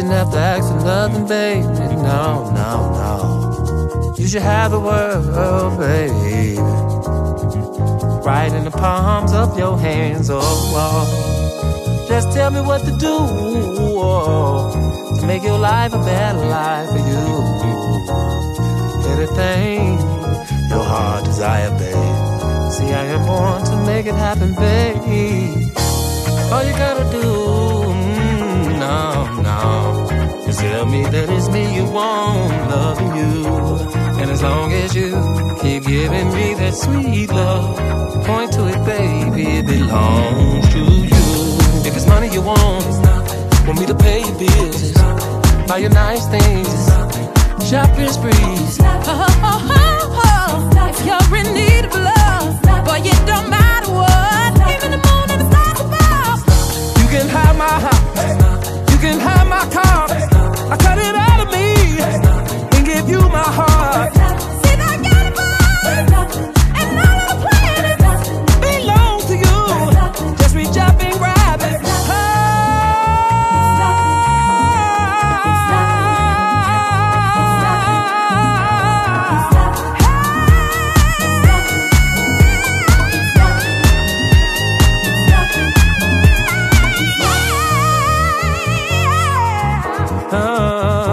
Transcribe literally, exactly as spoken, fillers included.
have to ask for nothing, baby. No, no, no. You should have the world, baby, right in the palms of your hands. Oh, oh. Just tell me what to do, oh, to make your life a better life for you. Anything your heart desire, babe. See, I am born to make it happen, babe. All you gotta do, mm, no, no, is tell me that it's me you want, loving you. And as long as you keep giving me that sweet love, point to it, baby, it belongs to you. If it's money you want, want me to pay your bills, buy you nice things, shopping sprees. Oh, oh, oh, oh. If you're in need of love, boy, it don't matter what. Even the moon and the stars above. You can have my house, you can have my car. I cut it out of me and give you my heart. See, I got it all, and all of the planets Belongs to you. Just reach up and grab it. Oh,